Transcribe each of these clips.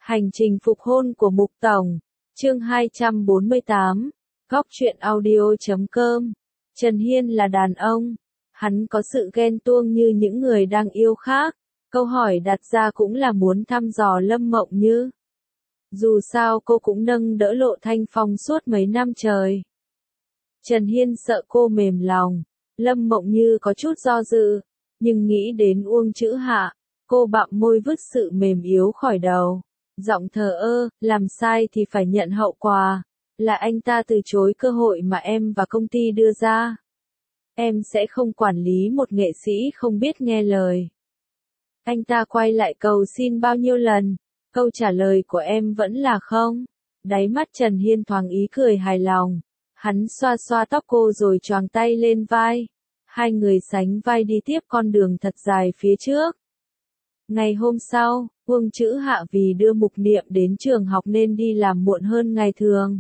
Hành trình phục hôn của Mục Tổng, chương 248, góc truyện audio.com. Trần Hiên là đàn ông, hắn có sự ghen tuông như những người đang yêu khác. Câu hỏi đặt ra cũng là muốn thăm dò Lâm Mộng Như. Dù sao cô cũng nâng đỡ Lộ Thanh Phong suốt mấy năm trời. Trần Hiên sợ cô mềm lòng, Lâm Mộng Như có chút do dự, nhưng nghĩ đến Uông Chữ Hạ, cô bặm môi vứt sự mềm yếu khỏi đầu. Giọng thờ ơ, làm sai thì phải nhận hậu quả, là anh ta từ chối cơ hội mà em và công ty đưa ra. Em sẽ không quản lý một nghệ sĩ không biết nghe lời. Anh ta quay lại cầu xin bao nhiêu lần, câu trả lời của em vẫn là không. Đáy mắt Trần Hiên thoáng ý cười hài lòng, hắn xoa xoa tóc cô rồi choàng tay lên vai. Hai người sánh vai đi tiếp con đường thật dài phía trước. Ngày hôm sau, Uông Chữ Hạ vì đưa Mục Niệm đến trường học nên đi làm muộn hơn ngày thường.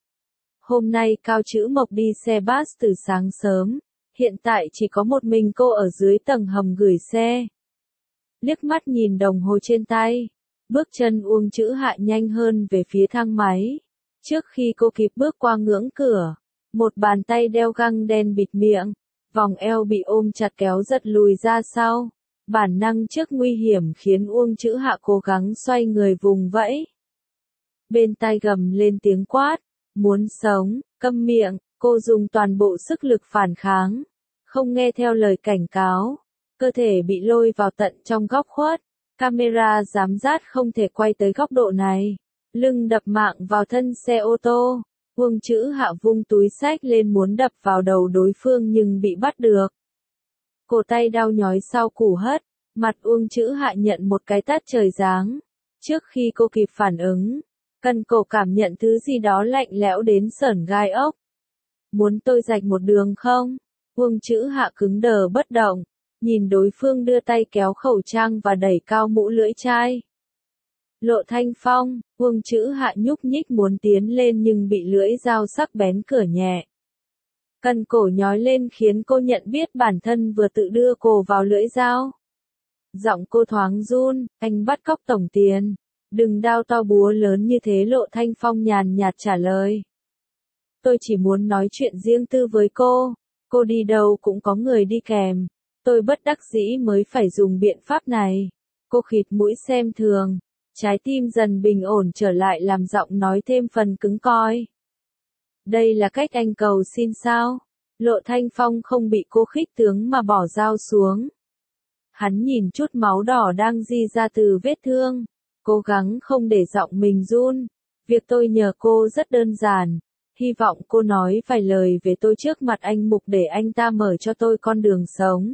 Hôm nay Cao Chữ Mộc đi xe bus từ sáng sớm, hiện tại chỉ có một mình cô ở dưới tầng hầm gửi xe. Liếc mắt nhìn đồng hồ trên tay, bước chân Uông Chữ Hạ nhanh hơn về phía thang máy. Trước khi cô kịp bước qua ngưỡng cửa, một bàn tay đeo găng đen bịt miệng, vòng eo bị ôm chặt kéo giật lùi ra sau. Bản năng trước nguy hiểm khiến Uông Chữ Hạ cố gắng xoay người vùng vẫy. Bên tai gầm lên tiếng quát, muốn sống, câm miệng, cô dùng toàn bộ sức lực phản kháng, không nghe theo lời cảnh cáo. Cơ thể bị lôi vào tận trong góc khuất, camera giám sát không thể quay tới góc độ này. Lưng đập mạng vào thân xe ô tô, Uông Chữ Hạ vung túi xách lên muốn đập vào đầu đối phương nhưng bị bắt được. Cổ tay đau nhói sau củ hất, mặt Uông Chữ Hạ nhận một cái tát trời giáng. Trước khi cô kịp phản ứng, cần cổ cảm nhận thứ gì đó lạnh lẽo đến sởn gai ốc. Muốn tôi rạch một đường không? Uông Chữ Hạ cứng đờ bất động, nhìn đối phương đưa tay kéo khẩu trang và đẩy cao mũ lưỡi chai. Lộ Thanh Phong, Uông Chữ Hạ nhúc nhích muốn tiến lên nhưng bị lưỡi dao sắc bén cửa nhẹ. Cần cổ nhói lên khiến cô nhận biết bản thân vừa tự đưa cô vào lưỡi dao. Giọng cô thoáng run, anh bắt cóc tổng tiền. Đừng đao to búa lớn như thế. Lộ Thanh Phong nhàn nhạt trả lời. Tôi chỉ muốn nói chuyện riêng tư với cô đi đâu cũng có người đi kèm. Tôi bất đắc dĩ mới phải dùng biện pháp này. Cô khịt mũi xem thường, trái tim dần bình ổn trở lại làm giọng nói thêm phần cứng cỏi. Đây là cách anh cầu xin sao? Lộ Thanh Phong không bị cô khích tướng mà bỏ dao xuống. Hắn nhìn chút máu đỏ đang di ra từ vết thương, cố gắng không để giọng mình run. Việc tôi nhờ cô rất đơn giản, hy vọng cô nói vài lời về tôi trước mặt anh Mục để anh ta mở cho tôi con đường sống.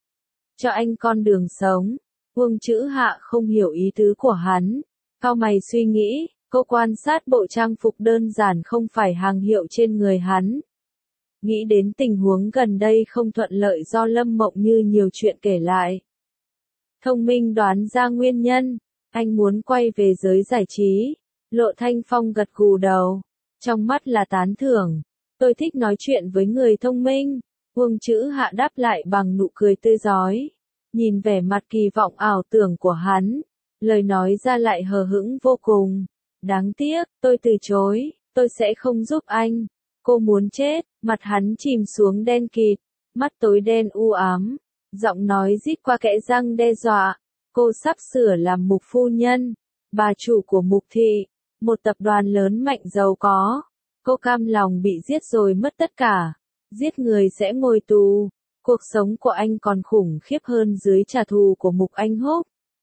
Cho anh con đường sống. Uông Chữ Hạ không hiểu ý tứ của hắn, cau mày suy nghĩ. Cô quan sát bộ trang phục đơn giản không phải hàng hiệu trên người hắn. Nghĩ đến tình huống gần đây không thuận lợi do Lâm Mộng Như nhiều chuyện kể lại. Thông minh đoán ra nguyên nhân, anh muốn quay về giới giải trí. Lộ Thanh Phong gật gù đầu, trong mắt là tán thưởng. Tôi thích nói chuyện với người thông minh. Uông Chữ Hạ đáp lại bằng nụ cười tươi rói. Nhìn vẻ mặt kỳ vọng ảo tưởng của hắn, lời nói ra lại hờ hững vô cùng. Đáng tiếc, tôi từ chối, tôi sẽ không giúp anh. Cô muốn chết, mặt hắn chìm xuống đen kịt, mắt tối đen u ám, giọng nói rít qua kẽ răng đe dọa. Cô sắp sửa làm Mục phu nhân, bà chủ của Mục thị, một tập đoàn lớn mạnh giàu có. Cô cam lòng bị giết rồi mất tất cả, giết người sẽ ngồi tù. Cuộc sống của anh còn khủng khiếp hơn dưới trả thù của Mục Anh Húc.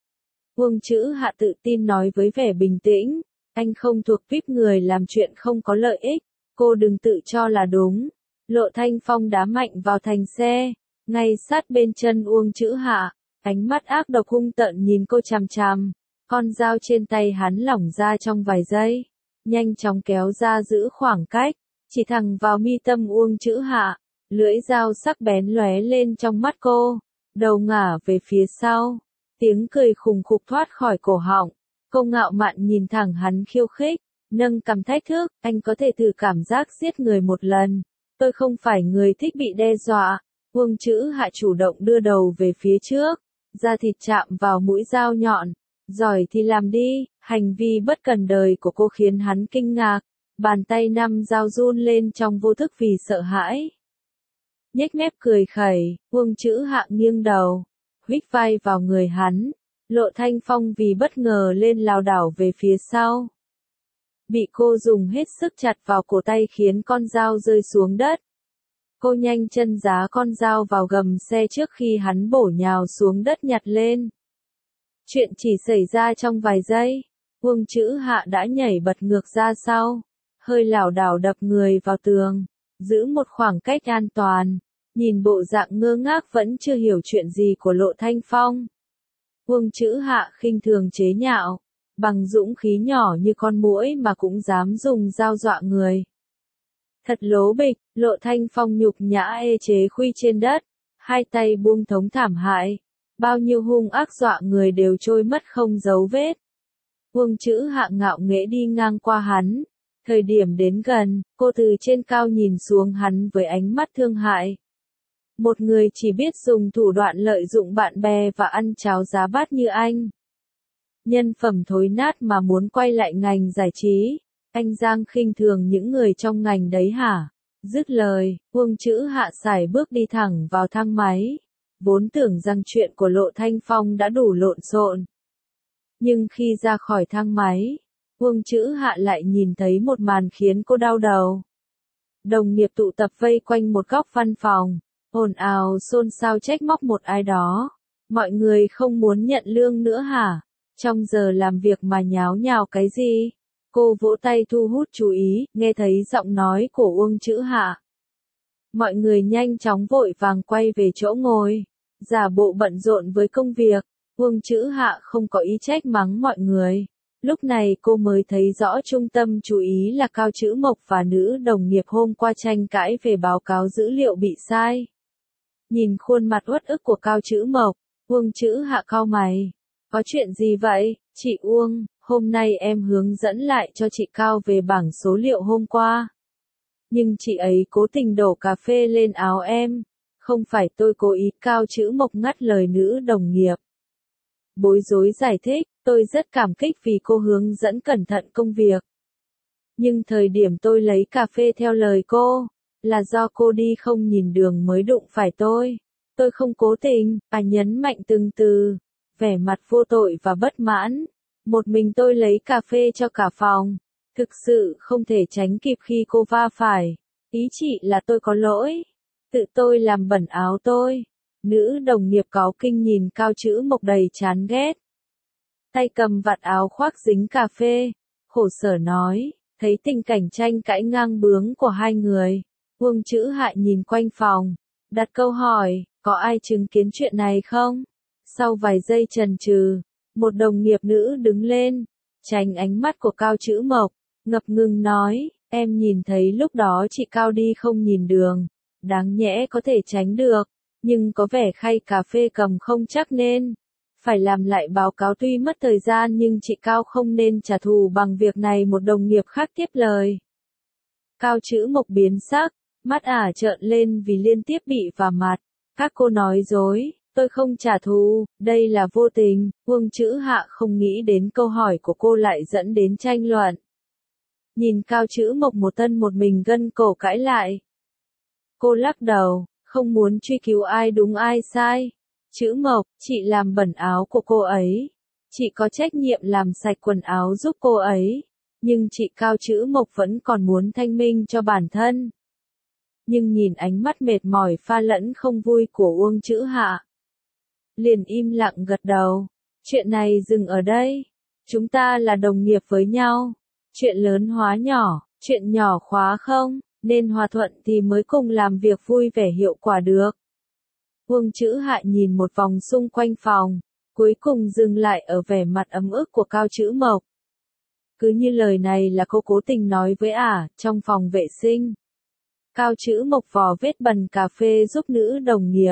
Uông Chữ Hạ tự tin nói với vẻ bình tĩnh. Anh không thuộc VIP người làm chuyện không có lợi ích. Cô đừng tự cho là đúng. Lộ Thanh Phong đá mạnh vào thành xe, ngay sát bên chân Uông Chữ Hạ. Ánh mắt ác độc hung tợn nhìn cô chằm chằm. Con dao trên tay hắn lỏng ra trong vài giây, nhanh chóng kéo ra giữ khoảng cách, chỉ thẳng vào mi tâm Uông Chữ Hạ. Lưỡi dao sắc bén lóe lên trong mắt cô, đầu ngả về phía sau, tiếng cười khùng khục thoát khỏi cổ họng. Cô ngạo mạn nhìn thẳng hắn khiêu khích, nâng cằm thách thức, anh có thể thử cảm giác giết người một lần. Tôi không phải người thích bị đe dọa. Uông Chữ Hạ chủ động đưa đầu về phía trước, da thịt chạm vào mũi dao nhọn. Giỏi thì làm đi, Hành vi bất cần đời của cô khiến hắn kinh ngạc, bàn tay năm dao run lên trong vô thức vì sợ hãi. Nhếch mép cười khẩy, Uông Chữ Hạ nghiêng đầu, huých vai vào người hắn. Lộ Thanh Phong vì bất ngờ lên lảo đảo về phía sau. Bị cô dùng hết sức chặt vào cổ tay khiến con dao rơi xuống đất. Cô nhanh chân giá con dao vào gầm xe trước khi hắn bổ nhào xuống đất nhặt lên. Chuyện chỉ xảy ra trong vài giây. Uông Chữ Hạ đã nhảy bật ngược ra sau, hơi lảo đảo đập người vào tường, giữ một khoảng cách an toàn, nhìn bộ dạng ngơ ngác vẫn chưa hiểu chuyện gì của Lộ Thanh Phong. Uông Chữ Hạ khinh thường chế nhạo, bằng dũng khí nhỏ như con muỗi mà cũng dám dùng dao dọa người. Thật lố bịch, Lộ Thanh Phong nhục nhã ê chế khuy trên đất, hai tay buông thống thảm hại, bao nhiêu hung ác dọa người đều trôi mất không dấu vết. Uông Chữ Hạ ngạo nghễ đi ngang qua hắn, thời điểm đến gần, cô từ trên cao nhìn xuống hắn với ánh mắt thương hại. Một người chỉ biết dùng thủ đoạn lợi dụng bạn bè và ăn cháo giá bát như anh. Nhân phẩm thối nát mà muốn quay lại ngành giải trí, anh Giang khinh thường những người trong ngành đấy hả? Dứt lời, Uông Chữ Hạ sải bước đi thẳng vào thang máy, vốn tưởng rằng chuyện của Lộ Thanh Phong đã đủ lộn xộn. Nhưng khi ra khỏi thang máy, Uông Chữ Hạ lại nhìn thấy một màn khiến cô đau đầu. Đồng nghiệp tụ tập vây quanh một góc văn phòng, ồn ào xôn xao trách móc một ai đó. Mọi người không muốn nhận lương nữa hả? Trong giờ làm việc mà nháo nhào cái gì? Cô vỗ tay thu hút chú ý, nghe thấy giọng nói của Uông Chữ Hạ. Mọi người nhanh chóng vội vàng quay về chỗ ngồi, giả bộ bận rộn với công việc. Uông Chữ Hạ không có ý trách mắng mọi người. Lúc này cô mới thấy rõ trung tâm chú ý là Cao Chữ Mộc và nữ đồng nghiệp hôm qua tranh cãi về báo cáo dữ liệu bị sai. Nhìn khuôn mặt uất ức của Cao Chữ Mộc, Uông Chữ Hạ cau mày. Có chuyện gì vậy, chị Uông? Hôm nay em hướng dẫn lại cho chị Cao về bảng số liệu hôm qua. Nhưng chị ấy cố tình đổ cà phê lên áo em. Không phải tôi cố ý. Cao Chữ Mộc ngắt lời nữ đồng nghiệp. Bối rối giải thích, tôi rất cảm kích vì cô hướng dẫn cẩn thận công việc. Nhưng thời điểm tôi lấy cà phê theo lời cô, là do cô đi không nhìn đường mới đụng phải tôi. Tôi không cố tình, nhấn mạnh từng từ, vẻ mặt vô tội và bất mãn. Một mình tôi lấy cà phê cho cả phòng. Thực sự không thể tránh kịp khi cô va phải. Ý chị là tôi có lỗi. Tự tôi làm bẩn áo tôi. Nữ đồng nghiệp cáu kinh nhìn Cao Chữ Mộc đầy chán ghét. Tay cầm vạt áo khoác dính cà phê. Khổ sở nói, thấy tình cảnh tranh cãi ngang bướng của hai người. Uông Chữ Hạ nhìn quanh phòng, đặt câu hỏi, có ai chứng kiến chuyện này không? Sau vài giây chần chừ, một đồng nghiệp nữ đứng lên, tránh ánh mắt của Cao Chữ Mộc, ngập ngừng nói, em nhìn thấy lúc đó chị Cao đi không nhìn đường, đáng nhẽ có thể tránh được, nhưng có vẻ khay cà phê cầm không chắc nên phải làm lại báo cáo tuy mất thời gian nhưng chị Cao không nên trả thù bằng việc này. Một đồng nghiệp khác tiếp lời. Cao Chữ Mộc biến sắc, mắt trợn lên vì liên tiếp bị vả mặt. Các cô nói dối, tôi không trả thù, đây là vô tình. Uông Chữ Hạ không nghĩ đến câu hỏi của cô lại dẫn đến tranh luận. Nhìn Cao Chữ Mộc một thân một mình gân cổ cãi lại. Cô lắc đầu, không muốn truy cứu ai đúng ai sai. Chữ Mộc, chị làm bẩn áo của cô ấy. Chị có trách nhiệm làm sạch quần áo giúp cô ấy. Nhưng chị Cao Chữ Mộc vẫn còn muốn thanh minh cho bản thân. Nhưng nhìn ánh mắt mệt mỏi pha lẫn không vui của Uông Chữ Hạ, liền im lặng gật đầu. Chuyện này dừng ở đây. Chúng ta là đồng nghiệp với nhau. Chuyện lớn hóa nhỏ, chuyện nhỏ khóa không, nên hòa thuận thì mới cùng làm việc vui vẻ hiệu quả được. Uông Chữ Hạ nhìn một vòng xung quanh phòng, cuối cùng dừng lại ở vẻ mặt ấm ức của Cao Chữ Mộc. Cứ như lời này là cô cố tình nói với trong phòng vệ sinh. Cao Chữ Mộc vò vết bẩn cà phê giúp nữ đồng nghiệp.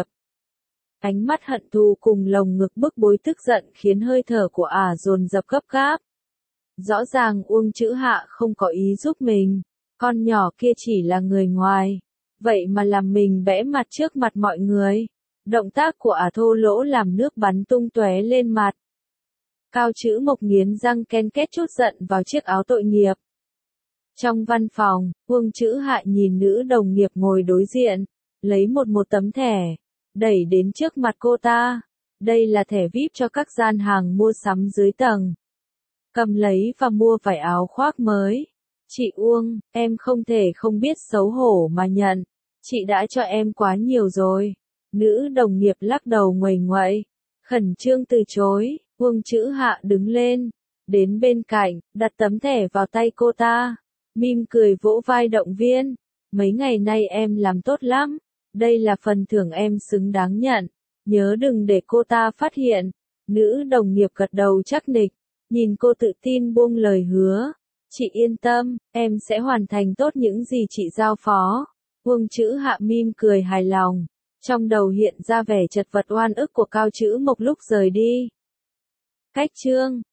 Ánh mắt hận thù cùng lồng ngực bức bối tức giận khiến hơi thở của dồn dập gấp gáp. Rõ ràng Uông Chữ Hạ không có ý giúp mình, con nhỏ kia chỉ là người ngoài, vậy mà làm mình bẽ mặt trước mặt mọi người. Động tác của thô lỗ làm nước bắn tung tóe lên mặt. Cao Chữ Mộc nghiến răng ken két trút giận vào chiếc áo tội nghiệp. Trong văn phòng, Uông Chữ Hạ nhìn nữ đồng nghiệp ngồi đối diện, lấy một tấm thẻ, đẩy đến trước mặt cô ta. Đây là thẻ VIP cho các gian hàng mua sắm dưới tầng. Cầm lấy và mua vài áo khoác mới. Chị Uông, em không thể không biết xấu hổ mà nhận. Chị đã cho em quá nhiều rồi. Nữ đồng nghiệp lắc đầu nguầy nguậy, khẩn trương từ chối. Uông Chữ Hạ đứng lên, đến bên cạnh, đặt tấm thẻ vào tay cô ta, mỉm cười vỗ vai động viên. Mấy ngày nay em làm tốt lắm, đây là phần thưởng em xứng đáng nhận, nhớ đừng để cô ta phát hiện. Nữ đồng nghiệp gật đầu chắc nịch, nhìn cô tự tin buông lời hứa. Chị yên tâm, em sẽ hoàn thành tốt những gì chị giao phó. Uông Chữ Hạ mỉm cười hài lòng, trong đầu hiện ra vẻ chật vật oan ức của Cao Chữ Mộc lúc rời đi. Cách chương